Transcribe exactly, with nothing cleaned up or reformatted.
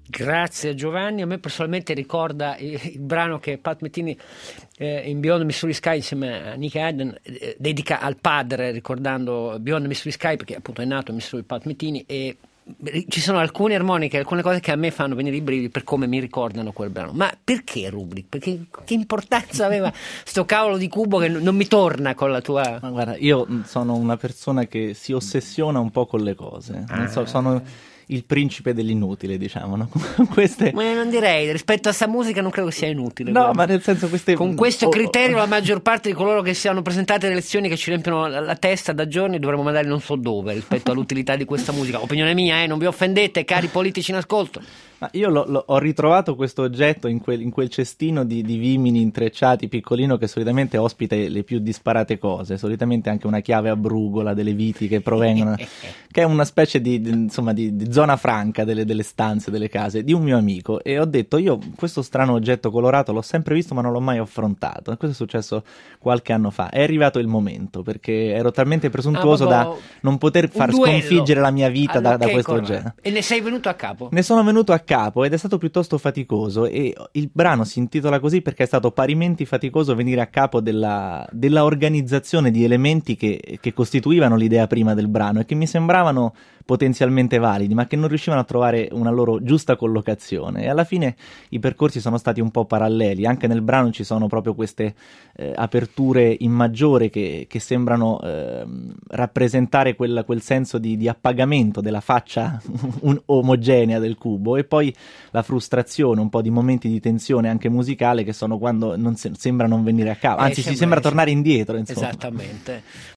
Grazie Giovanni, a me personalmente ricorda il, il brano che Pat Metheny eh, in Beyond the Mystery Sky insieme a Nick Hayden eh, dedica al padre, ricordando Beyond the Mystery Sky perché appunto è nato il Mystery Pat Metheny, e ci sono alcune armoniche, alcune cose che a me fanno venire i brividi per come mi ricordano quel brano. Ma perché Rublik? Perché che importanza aveva sto cavolo di cubo che non mi torna con la tua... Ma guarda, io sono una persona che si ossessiona un po' con le cose, non so, sono il principe dell'inutile, diciamo, no? Queste... Ma non direi, rispetto a sta musica non credo che sia inutile. No, ma nel senso queste... Con questo oh, criterio oh. la maggior parte di coloro che si hanno presentato alle elezioni, che ci riempiono la, la testa da giorni, dovremmo mandare non so dove rispetto all'utilità di questa musica. Opinione mia, eh, non vi offendete, cari politici in ascolto. Ma io lo, lo, ho ritrovato questo oggetto in quel, in quel cestino di, di vimini intrecciati piccolino che solitamente ospita le più disparate cose, solitamente anche una chiave a brugola, delle viti che provengono, che è una specie di, di, insomma, di, di zona franca delle, delle stanze, delle case, di un mio amico, e ho detto io questo strano oggetto colorato l'ho sempre visto ma non l'ho mai affrontato, e questo è successo qualche anno fa. È arrivato il momento, perché ero talmente presuntuoso ah, da non poter far duello. sconfiggere la mia vita da, da questo corretto. oggetto. E ne sei venuto a capo? Ne sono venuto a capo ed è stato piuttosto faticoso, e il brano si intitola così perché è stato parimenti faticoso venire a capo della, della organizzazione di elementi che, che costituivano l'idea prima del brano e che mi sembravano potenzialmente validi ma che non riuscivano a trovare una loro giusta collocazione, e alla fine i percorsi sono stati un po' paralleli. Anche nel brano ci sono proprio queste eh, aperture in maggiore che, che sembrano eh, rappresentare quel, quel senso di, di appagamento della faccia un, omogenea del cubo, e poi la frustrazione, un po' di momenti di tensione anche musicale che sono quando non se, sembra non venire a capo, anzi eh, si sembra tornare indietro, insomma. Esattamente.